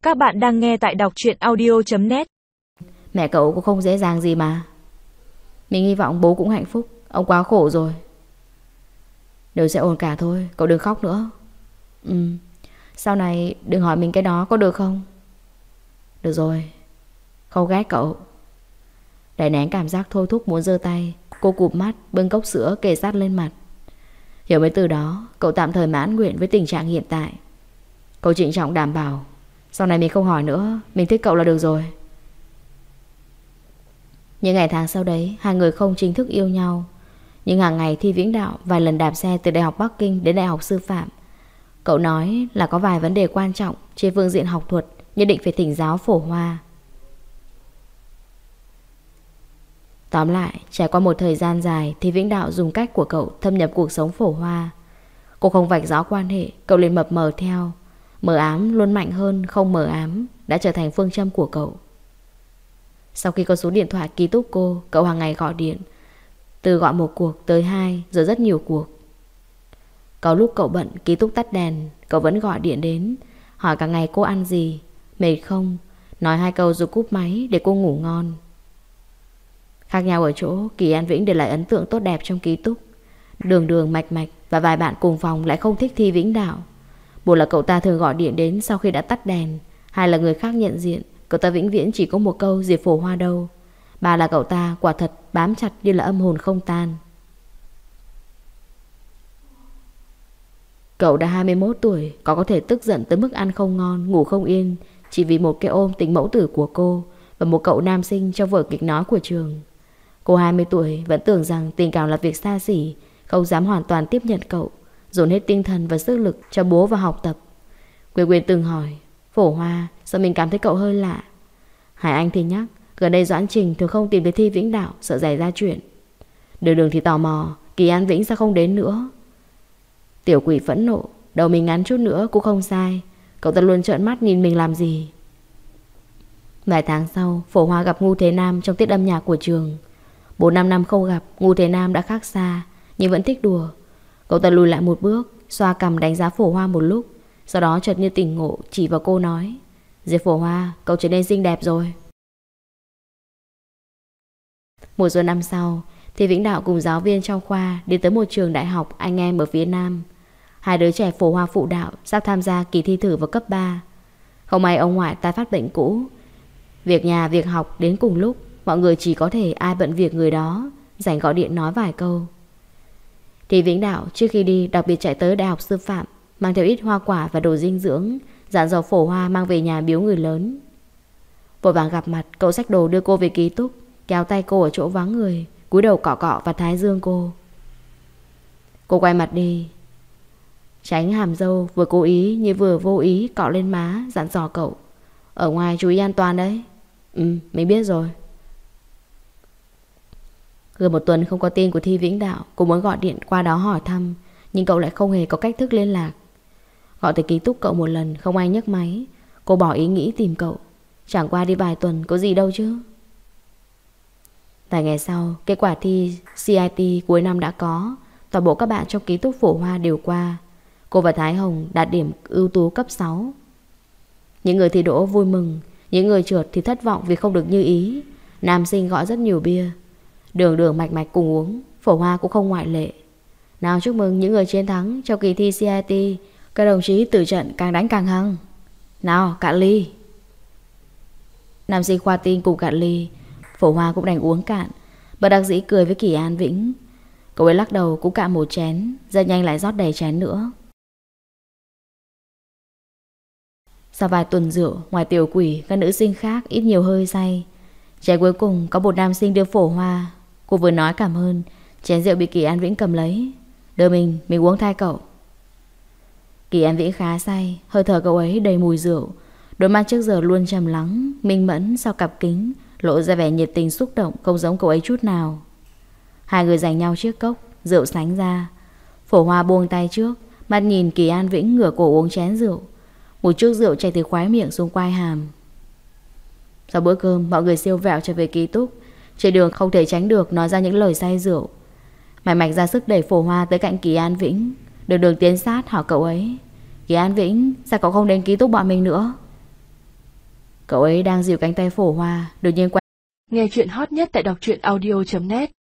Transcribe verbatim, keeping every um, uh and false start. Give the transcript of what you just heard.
Các bạn đang nghe tại đọc truyện audio chấm net. Mẹ cậu cũng không dễ dàng gì mà. Mình hy vọng bố cũng hạnh phúc. Ông quá khổ rồi. Đều sẽ ổn cả thôi. Cậu đừng khóc nữa. Ừ. Sau này đừng hỏi mình cái đó có được không? Được rồi. Không ghét cậu. Để nén cảm giác thôi thúc muốn giơ tay, cô cụp mắt bưng cốc sữa kề sát lên mặt. Hiểu mấy từ đó, cậu tạm thời mãn nguyện với tình trạng hiện tại. Cậu trịnh trọng đảm bảo sau này mình không hỏi nữa. Mình thích cậu là được rồi. Những ngày tháng sau đấy, hai người không chính thức yêu nhau. Nhưng hàng ngày Thi Vĩnh Đạo vài lần đạp xe từ Đại học Bắc Kinh đến Đại học Sư phạm. Cậu nói là có vài vấn đề quan trọng trên phương diện học thuật, nhất định phải thỉnh giáo Phổ Hoa. Tóm lại, trải qua một thời gian dài, Thi Vĩnh Đạo dùng cách của cậu thâm nhập cuộc sống Phổ Hoa. Cô không vạch rõ quan hệ, cậu liền mập mờ theo. Mờ ám luôn mạnh hơn không mờ ám đã trở thành phương châm của cậu. Sau khi có số điện thoại ký túc cô, cậu hàng ngày gọi điện, từ gọi một cuộc tới hai, rồi rất nhiều cuộc. Có lúc cậu bận ký túc tắt đèn, cậu vẫn gọi điện đến, hỏi cả ngày cô ăn gì, mệt không, nói hai câu rồi cúp máy để cô ngủ ngon. Khác nhau ở chỗ Kỳ An Vĩnh để lại ấn tượng tốt đẹp trong ký túc. Đường Đường, Mạch Mạch và vài bạn cùng phòng lại không thích Thi Vĩnh Đạo. Một là cậu ta thường gọi điện đến sau khi đã tắt đèn, hai là người khác nhận diện cậu ta vĩnh viễn chỉ có một câu Diệp Phổ Hoa đâu, ba là cậu ta quả thật bám chặt như là âm hồn không tan. Cậu đã hai mươi mốt tuổi, có có thể tức giận tới mức ăn không ngon, ngủ không yên chỉ vì một cái ôm tình mẫu tử của cô và một cậu nam sinh trong vở kịch nói của trường. Cô hai mươi tuổi vẫn tưởng rằng tình cảm là việc xa xỉ, không dám hoàn toàn tiếp nhận cậu, dồn hết tinh thần và sức lực cho bố và học tập. Quyên Quyên từng hỏi, Phổ Hoa, sao mình cảm thấy cậu hơi lạ? Hải Anh thì nhắc, gần đây Doãn Trình thường không tìm thấy Thi Vĩnh Đạo, sợ xảy ra chuyện. Đường Đường thì tò mò, Kỳ An Vĩnh sao không đến nữa? Tiểu Quỷ phẫn nộ, đầu mình ngắn chút nữa cũng không sai, cậu ta luôn trợn mắt nhìn mình làm gì. Vài tháng sau, Phổ Hoa gặp Ngu Thế Nam trong tiết âm nhạc của trường. Bốn năm năm không gặp, Ngu Thế Nam đã khác xa, nhưng vẫn thích đùa. Cậu ta lùi lại một bước, xoa cằm đánh giá Phổ Hoa một lúc, sau đó chợt như tỉnh ngộ chỉ vào cô nói, Diệp Phổ Hoa, cậu trở nên xinh đẹp rồi. Mùa xuân năm sau, Thi Vĩnh Đạo cùng giáo viên trong khoa đi tới một trường đại học anh em ở phía Nam. Hai đứa trẻ Phổ Hoa phụ đạo sắp tham gia kỳ thi thử vào cấp ba. Không may ông ngoại tái phát bệnh cũ. Việc nhà việc học đến cùng lúc, mọi người chỉ có thể ai bận việc người đó, rảnh gọi điện nói vài câu. Thi Vĩnh Đạo trước khi đi đặc biệt chạy tới Đại học Sư phạm, mang theo ít hoa quả và đồ dinh dưỡng, dặn dò Phổ Hoa mang về nhà biếu người lớn. Vội vàng gặp mặt, cậu xách đồ đưa cô về ký túc, kéo tay cô ở chỗ vắng người, cúi đầu cọ cọ vào thái dương cô. Cô quay mặt đi, tránh hàm râu vừa cố ý như vừa vô ý cọ lên má, dặn dò cậu, ở ngoài chú ý an toàn đấy. Ừ, mình biết rồi. Gần một tuần không có tin của Thi Vĩnh Đạo, cô muốn gọi điện qua đó hỏi thăm, nhưng cậu lại không hề có cách thức liên lạc. Gọi tới ký túc cậu một lần không ai nhấc máy, cô bỏ ý nghĩ tìm cậu. Chẳng qua đi vài tuần có gì đâu chứ. Vài ngày sau, kết quả thi xê i tê cuối năm đã có. Toàn bộ các bạn trong ký túc Phổ Hoa đều qua. Cô và Thái Hồng đạt điểm ưu tú cấp sáu. Những người thi đỗ vui mừng, những người trượt thì thất vọng vì không được như ý. Nam sinh gọi rất nhiều bia, Đường Đường, Mạch Mạch cùng uống, Phổ Hoa cũng không ngoại lệ. Nào chúc mừng những người chiến thắng trong kỳ thi xê i tê. Các đồng chí tử trận càng đánh càng hăng. Nào cạn ly. Nam sinh khoa tin cùng cạn ly. Phổ Hoa cũng đành uống cạn, bất đắc dĩ cười với Kỳ An Vĩnh. Cậu ấy lắc đầu cũng cạn một chén, rất nhanh lại rót đầy chén nữa. Sau vài tuần rượu, ngoài Tiểu Quỷ, các nữ sinh khác ít nhiều hơi say. Chén cuối cùng có một nam sinh đưa Phổ Hoa. Cô vừa nói cảm ơn, chén rượu bị Kỳ An Vĩnh cầm lấy. Đưa mình, mình uống thay cậu. Kỳ An Vĩnh khá say, hơi thở cậu ấy đầy mùi rượu. Đôi mắt trước giờ luôn trầm lắng, minh mẫn sau cặp kính, lộ ra vẻ nhiệt tình xúc động, không giống cậu ấy chút nào. Hai người giành nhau chiếc cốc, rượu sánh ra. Phổ Hoa buông tay trước, mắt nhìn Kỳ An Vĩnh ngửa cổ uống chén rượu. Một chút rượu chảy từ khóe miệng xuống quai hàm. Sau bữa cơm, mọi người siêu vẹo trở về ký túc. Trên đường không thể tránh được nói ra những lời say rượu. Mạch Mạch ra sức đẩy Phổ Hoa tới cạnh Kỳ An Vĩnh. Đường Đường tiến sát hỏi cậu ấy, Kỳ An Vĩnh, sao cậu không đến ký túc bọn mình nữa? Cậu ấy đang dìu cánh tay Phổ Hoa, đột nhiên quay. Nghe chuyện hot nhất tại đọc truyện audio chấm net.